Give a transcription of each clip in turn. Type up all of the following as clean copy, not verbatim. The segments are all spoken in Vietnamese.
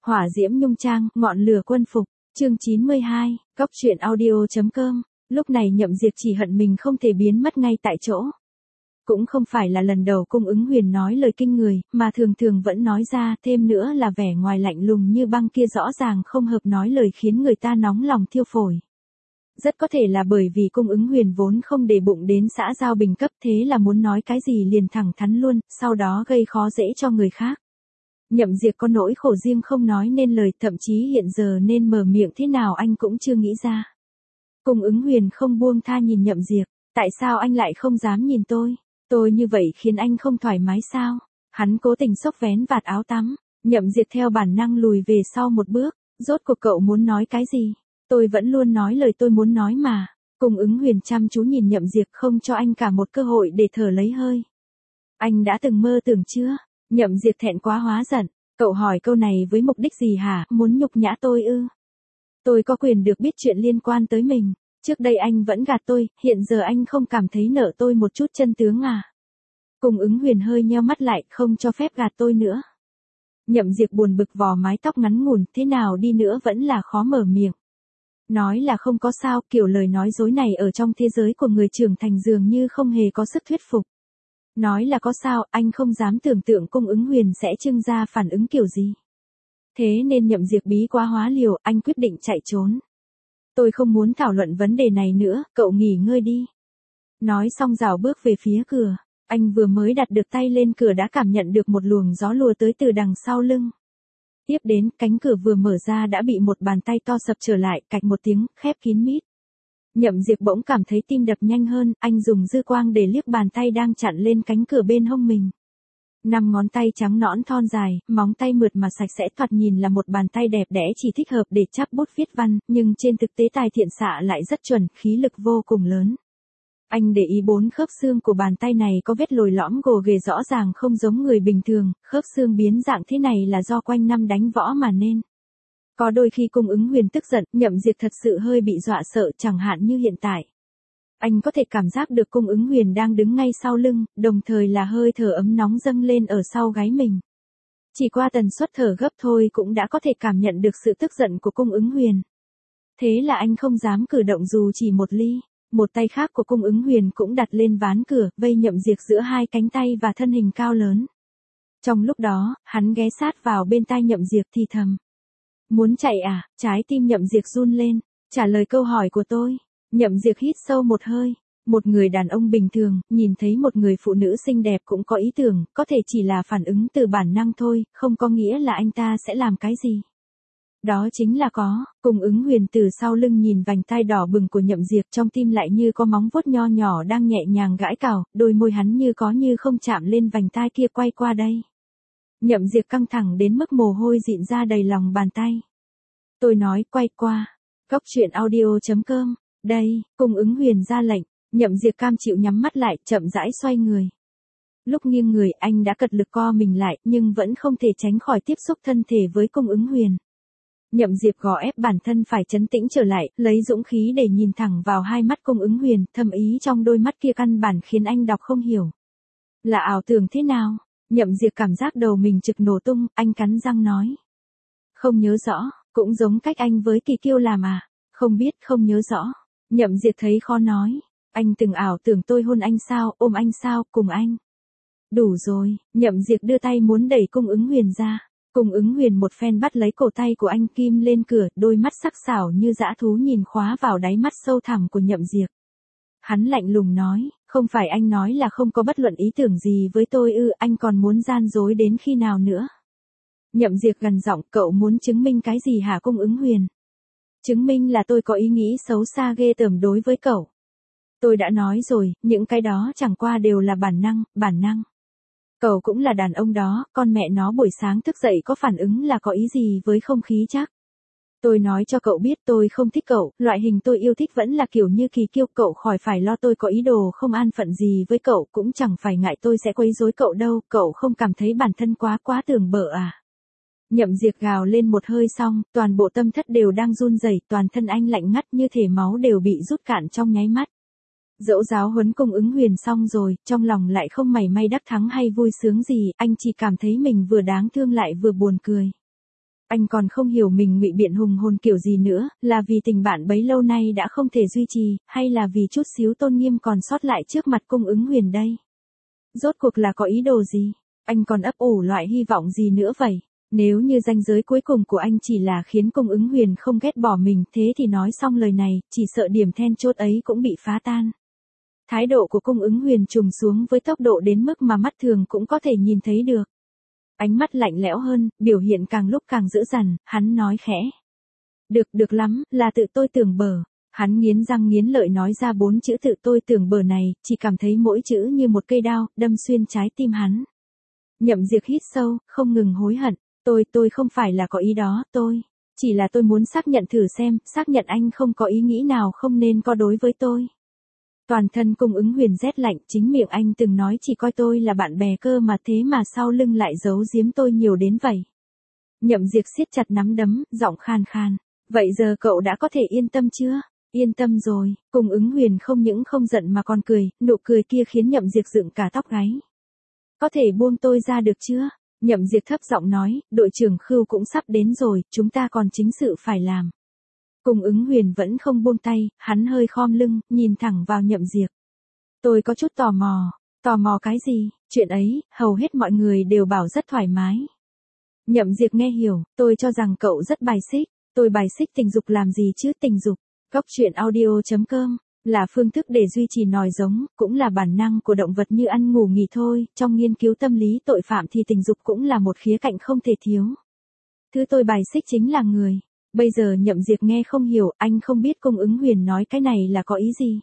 Hỏa diễm nhung trang, ngọn lửa quân phục, chương 92, Cóc truyện audio.com. Lúc này Nhậm Diệp chỉ hận mình không thể biến mất ngay tại chỗ. Cũng không phải là lần đầu Cung Ứng Huyền nói lời kinh người, mà thường thường vẫn nói ra, thêm nữa là vẻ ngoài lạnh lùng như băng kia rõ ràng không hợp nói lời khiến người ta nóng lòng thiêu phổi. Rất có thể là bởi vì Cung Ứng Huyền vốn không để bụng đến xã giao bình cấp, thế là muốn nói cái gì liền thẳng thắn luôn, sau đó gây khó dễ cho người khác. Nhậm Diệp có nỗi khổ riêng không nói nên lời, thậm chí hiện giờ nên mở miệng thế nào anh cũng chưa nghĩ ra. Cung Ứng Huyền không buông tha nhìn Nhậm Diệp, tại sao anh lại không dám nhìn tôi? Tôi như vậy khiến anh không thoải mái sao? Hắn cố tình xốc vén vạt áo tắm, Nhậm Diệp theo bản năng lùi về sau một bước, rốt cuộc cậu muốn nói cái gì? Tôi vẫn luôn nói lời tôi muốn nói mà. Cung Ứng Huyền chăm chú nhìn Nhậm Diệp không cho anh cả một cơ hội để thở lấy hơi. Anh đã từng mơ tưởng chưa? Nhậm Diệp thẹn quá hóa giận, cậu hỏi câu này với mục đích gì hả? Muốn nhục nhã tôi ư? Tôi có quyền được biết chuyện liên quan tới mình. Trước đây anh vẫn gạt tôi, hiện giờ anh không cảm thấy nợ tôi một chút chân tướng à? Cung Ứng Huyền hơi nheo mắt lại, không cho phép gạt tôi nữa. Nhậm Diệp buồn bực vò mái tóc ngắn ngủn, thế nào đi nữa vẫn là khó mở miệng. Nói là không có sao, kiểu lời nói dối này ở trong thế giới của người trưởng thành dường như không hề có sức thuyết phục. Nói là có sao, anh không dám tưởng tượng Cung Ứng Huyền sẽ trưng ra phản ứng kiểu gì. Thế nên Nhậm Diệp bí quá hóa liều, anh quyết định chạy trốn. Tôi không muốn thảo luận vấn đề này nữa, cậu nghỉ ngơi đi. Nói xong rảo bước về phía cửa, anh vừa mới đặt được tay lên cửa đã cảm nhận được một luồng gió lùa tới từ đằng sau lưng. Tiếp đến, cánh cửa vừa mở ra đã bị một bàn tay to sập trở lại, cạch một tiếng, khép kín mít. Nhậm Diệp bỗng cảm thấy tim đập nhanh hơn, anh dùng dư quang để liếc bàn tay đang chặn lên cánh cửa bên hông mình. 5 ngón tay trắng nõn thon dài, móng tay mượt mà sạch sẽ, thoạt nhìn là một bàn tay đẹp đẽ chỉ thích hợp để chắp bút viết văn, nhưng trên thực tế tài thiện xạ lại rất chuẩn, khí lực vô cùng lớn. Anh để ý 4 khớp xương của bàn tay này có vết lồi lõm gồ ghề rõ ràng không giống người bình thường, khớp xương biến dạng thế này là do quanh năm đánh võ mà nên. Có đôi khi Cung Ứng Huyền tức giận, Nhậm Diệp thật sự hơi bị dọa sợ, chẳng hạn như hiện tại. Anh có thể cảm giác được Cung Ứng Huyền đang đứng ngay sau lưng, đồng thời là hơi thở ấm nóng dâng lên ở sau gáy mình. Chỉ qua tần suất thở gấp thôi cũng đã có thể cảm nhận được sự tức giận của Cung Ứng Huyền. Thế là anh không dám cử động dù chỉ một ly. Một tay khác của Cung Ứng Huyền cũng đặt lên ván cửa, vây Nhậm Diệp giữa hai cánh tay và thân hình cao lớn. Trong lúc đó, hắn ghé sát vào bên tai Nhậm Diệp thì thầm. Muốn chạy à? Trái tim Nhậm Diệp run lên. Trả lời câu hỏi của tôi. Nhậm Diệp hít sâu một hơi. Một người đàn ông bình thường, nhìn thấy một người phụ nữ xinh đẹp cũng có ý tưởng, có thể chỉ là phản ứng từ bản năng thôi, không có nghĩa là anh ta sẽ làm cái gì. Đó chính là có. Cung Ứng Huyền từ sau lưng nhìn vành tai đỏ bừng của Nhậm Diệp, trong tim lại như có móng vuốt nho nhỏ đang nhẹ nhàng gãi cào, đôi môi hắn như có như không chạm lên vành tai kia quay qua đây. Nhậm Diệp căng thẳng đến mức mồ hôi dịn ra đầy lòng bàn tay. Tôi nói quay qua. Cóc truyện audio.com. Đây, Cung Ứng Huyền ra lệnh, Nhậm Diệp cam chịu nhắm mắt lại, chậm rãi xoay người. Lúc nghiêng người anh đã cật lực co mình lại, nhưng vẫn không thể tránh khỏi tiếp xúc thân thể với Cung Ứng Huyền. Nhậm Diệp gò ép bản thân phải trấn tĩnh trở lại, lấy dũng khí để nhìn thẳng vào hai mắt Cung Ứng Huyền, thâm ý trong đôi mắt kia căn bản khiến anh đọc không hiểu. Là ảo tưởng thế nào? Nhậm Diệp cảm giác đầu mình trực nổ tung, anh cắn răng nói. Không nhớ rõ, cũng giống cách anh với Kỳ Kiêu làm à? Không biết, không nhớ rõ. Nhậm Diệp thấy khó nói. Anh từng ảo tưởng tôi hôn anh sao, ôm anh sao, cùng anh. Đủ rồi, Nhậm Diệp đưa tay muốn đẩy Cung Ứng Huyền ra. Cung Ứng Huyền một phen bắt lấy cổ tay của anh, kim lên cửa, đôi mắt sắc sảo như dã thú nhìn khóa vào đáy mắt sâu thẳm của Nhậm Diệp. Hắn lạnh lùng nói, không phải anh nói là không có bất luận ý tưởng gì với tôi ư, anh còn muốn gian dối đến khi nào nữa? Nhậm Diệp gằn giọng, cậu muốn chứng minh cái gì hả Cung Ứng Huyền? Chứng minh là tôi có ý nghĩ xấu xa ghê tởm đối với cậu. Tôi đã nói rồi, những cái đó chẳng qua đều là bản năng. Cậu cũng là đàn ông đó, con mẹ nó buổi sáng thức dậy có phản ứng là có ý gì với không khí chắc. Tôi nói cho cậu biết tôi không thích cậu, loại hình tôi yêu thích vẫn là kiểu như Kỳ Kiêu, cậu khỏi phải lo tôi có ý đồ không an phận gì với cậu, cũng chẳng phải ngại tôi sẽ quấy rối cậu đâu, cậu không cảm thấy bản thân quá tưởng bợ à. Nhậm Diệp gào lên một hơi xong, toàn bộ tâm thất đều đang run rẩy, toàn thân anh lạnh ngắt như thể máu đều bị rút cạn trong nháy mắt. Dẫu giáo huấn Cung Ứng Huyền xong rồi, trong lòng lại không mảy may đắc thắng hay vui sướng gì, anh chỉ cảm thấy mình vừa đáng thương lại vừa buồn cười. Anh còn không hiểu mình ngụy biện hùng hồn kiểu gì nữa, là vì tình bạn bấy lâu nay đã không thể duy trì, hay là vì chút xíu tôn nghiêm còn sót lại trước mặt cung ứng huyền đây? Rốt cuộc là có ý đồ gì? Anh còn ấp ủ loại hy vọng gì nữa vậy? Nếu như ranh giới cuối cùng của anh chỉ là khiến cung ứng huyền không ghét bỏ mình, thế thì nói xong lời này, chỉ sợ điểm then chốt ấy cũng bị phá tan. Thái độ của cung ứng huyền trùng xuống với tốc độ đến mức mà mắt thường cũng có thể nhìn thấy được. Ánh mắt lạnh lẽo hơn, biểu hiện càng lúc càng dữ dằn, hắn nói khẽ. Được lắm, là tự tôi tưởng bở. Hắn nghiến răng nghiến lợi nói ra 4 chữ tự tôi tưởng bở này, chỉ cảm thấy mỗi chữ như một cây đao, đâm xuyên trái tim hắn. Nhậm Diệp hít sâu, không ngừng hối hận. Tôi không phải là có ý đó, chỉ là tôi muốn xác nhận thử xem, xác nhận anh không có ý nghĩ nào không nên có đối với tôi. Toàn thân cung ứng huyền rét lạnh, chính miệng anh từng nói chỉ coi tôi là bạn bè cơ mà, thế mà sau lưng lại giấu giếm tôi nhiều đến vậy. Nhậm Diệp siết chặt nắm đấm, giọng khan khan. Vậy giờ cậu đã có thể yên tâm chưa? Yên tâm rồi, cung ứng huyền không những không giận mà còn cười, nụ cười kia khiến Nhậm Diệp dựng cả tóc gáy. Có thể buông tôi ra được chưa? Nhậm Diệp thấp giọng nói, đội trưởng Khưu cũng sắp đến rồi, chúng ta còn chính sự phải làm. Cung ứng huyền vẫn không buông tay, hắn hơi khom lưng, nhìn thẳng vào Nhậm Diệp. Tôi có chút tò mò cái gì? Chuyện ấy, hầu hết mọi người đều bảo rất thoải mái. Nhậm Diệp nghe hiểu, tôi cho rằng cậu rất bài xích. Tôi bài xích tình dục làm gì chứ? Tình dục. Góc truyện audio.com là phương thức để duy trì nòi giống, cũng là bản năng của động vật như ăn ngủ nghỉ thôi, trong nghiên cứu tâm lý tội phạm thì tình dục cũng là một khía cạnh không thể thiếu. Thứ tôi bài xích chính là người. Bây giờ Nhậm Diệp nghe không hiểu, anh không biết cung ứng huyền nói cái này là có ý gì.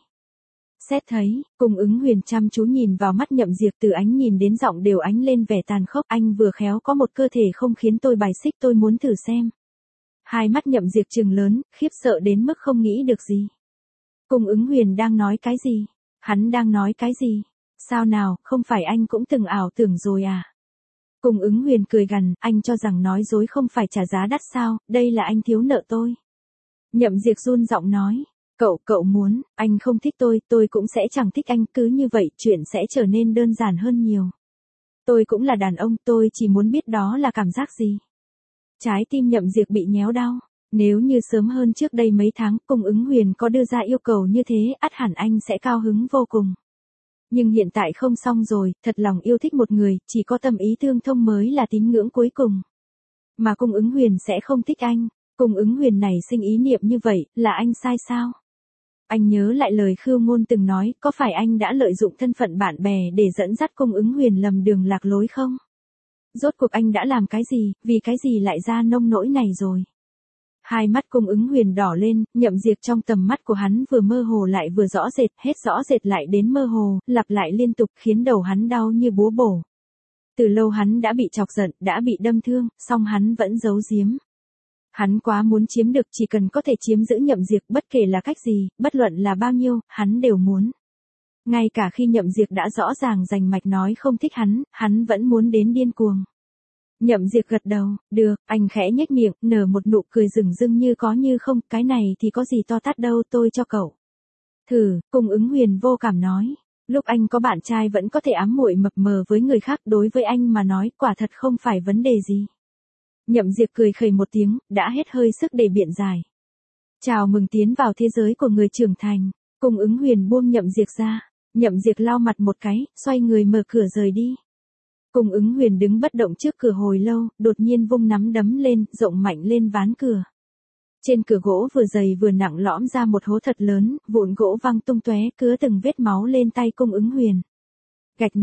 Xét thấy, cung ứng huyền chăm chú nhìn vào mắt Nhậm Diệp, từ ánh nhìn đến giọng đều ánh lên vẻ tàn khốc. Anh vừa khéo có một cơ thể không khiến tôi bài xích, tôi muốn thử xem. Hai mắt Nhậm Diệp trừng lớn, khiếp sợ đến mức không nghĩ được gì. Cung ứng huyền đang nói cái gì? Hắn đang nói cái gì? Sao nào, không phải anh cũng từng ảo tưởng rồi à? Cung ứng huyền cười gằn, anh cho rằng nói dối không phải trả giá đắt sao, đây là anh thiếu nợ tôi. Nhậm Diệp run giọng nói, cậu muốn, anh không thích tôi cũng sẽ chẳng thích anh, cứ như vậy chuyện sẽ trở nên đơn giản hơn nhiều. Tôi cũng là đàn ông, tôi chỉ muốn biết đó là cảm giác gì. Trái tim Nhậm Diệp bị nhéo đau. Nếu như sớm hơn trước đây mấy tháng, cung ứng huyền có đưa ra yêu cầu như thế, ắt hẳn anh sẽ cao hứng vô cùng. Nhưng hiện tại không xong rồi, thật lòng yêu thích một người, chỉ có tâm ý tương thông mới là tín ngưỡng cuối cùng. Mà cung ứng huyền sẽ không thích anh. Cung ứng huyền này sinh ý niệm như vậy, là anh sai sao? Anh nhớ lại lời Khưu Ngôn từng nói, có phải anh đã lợi dụng thân phận bạn bè để dẫn dắt cung ứng huyền lầm đường lạc lối không? Rốt cuộc anh đã làm cái gì, vì cái gì lại ra nông nỗi này rồi? Hai mắt cung ứng huyền đỏ lên, Nhậm Diệp trong tầm mắt của hắn vừa mơ hồ lại vừa rõ rệt, hết rõ rệt lại đến mơ hồ, lặp lại liên tục khiến đầu hắn đau như búa bổ. Từ lâu hắn đã bị chọc giận, đã bị đâm thương, song hắn vẫn giấu giếm. Hắn quá muốn chiếm được, chỉ cần có thể chiếm giữ Nhậm Diệp, bất kể là cách gì, bất luận là bao nhiêu, hắn đều muốn. Ngay cả khi Nhậm Diệp đã rõ ràng rành mạch nói không thích hắn vẫn muốn đến điên cuồng. Nhậm Diệp gật đầu, được, anh khẽ nhếch miệng, nở một nụ cười rừng rưng như có như không, cái này thì có gì to tát đâu, tôi cho cậu. Thử, cung ứng huyền vô cảm nói, lúc anh có bạn trai vẫn có thể ám muội mập mờ với người khác, đối với anh mà nói, quả thật không phải vấn đề gì. Nhậm Diệp cười khẩy một tiếng, đã hết hơi sức để biện giải. Chào mừng tiến vào thế giới của người trưởng thành, cung ứng huyền buông Nhậm Diệp ra, Nhậm Diệp lau mặt một cái, xoay người mở cửa rời đi. Cung ứng huyền đứng bất động trước cửa hồi lâu, đột nhiên vung nắm đấm lên, rộng mạnh lên ván cửa. Trên cửa gỗ vừa dày vừa nặng lõm ra một hố thật lớn, vụn gỗ văng tung tóe, cứa từng vết máu lên tay cung ứng huyền. Gạch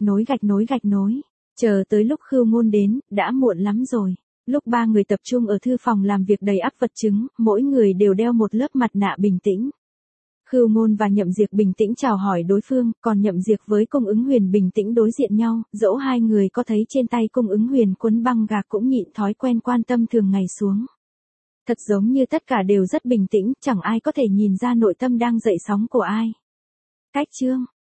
nối. Chờ tới lúc Khưu Ngôn đến, đã muộn lắm rồi. Lúc ba người tập trung ở thư phòng làm việc đầy ắp vật chứng, mỗi người đều đeo một lớp mặt nạ bình tĩnh. Khưu Ngôn và Nhậm Diệp bình tĩnh chào hỏi đối phương, còn Nhậm Diệp với cung ứng huyền bình tĩnh đối diện nhau, dẫu hai người có thấy trên tay cung ứng huyền quấn băng gạc cũng nhịn thói quen quan tâm thường ngày xuống. Thật giống như tất cả đều rất bình tĩnh, chẳng ai có thể nhìn ra nội tâm đang dậy sóng của ai. Cách chương